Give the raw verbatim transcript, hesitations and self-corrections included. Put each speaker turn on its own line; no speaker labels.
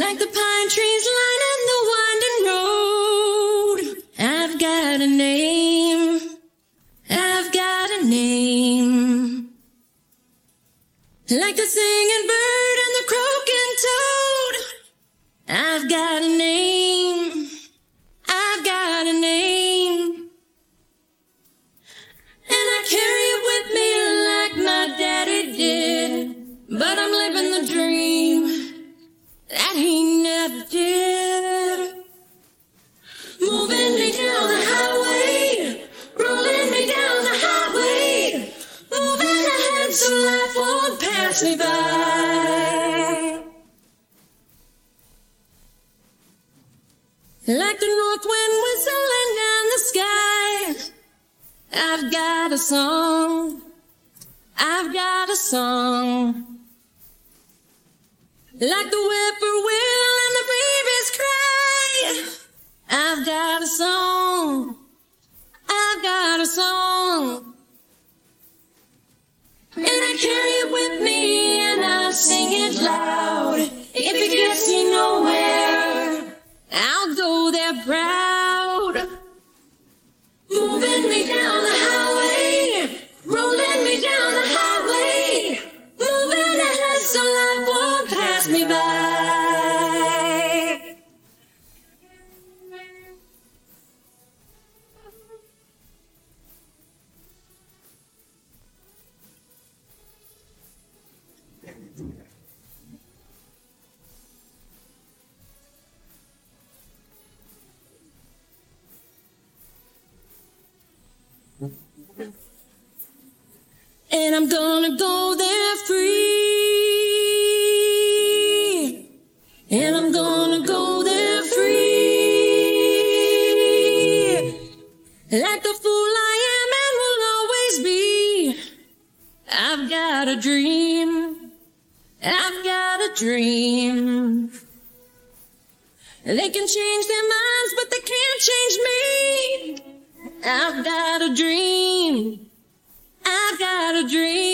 Like the pine trees lining the winding road, I've got a name, I've got a name. Like the singing bird and the croaking toad, I've got a name, I've got a name. And I carry it with me like my daddy did, but I'm living the dream that he never did. Moving me down the highway, rolling me down the highway, moving ahead so life won't pass me by. Like the north wind whistling down the sky, I've got a song, I've got a song. Like the whippoorwill and the baby's cry, I've got a song, I've got a song. And I carry it with me and I sing it loud. If it gets me nowhere, I'll go there proud. Moving me down the highway, rolling me down the highway, moving ahead so life won't pass me by. And I'm gonna go there free, and I'm gonna go there free, like the fool I am and will always be. I've got a dream, I've got a dream. They can change their minds, but they can't change me. I've got a dream, I've got a dream.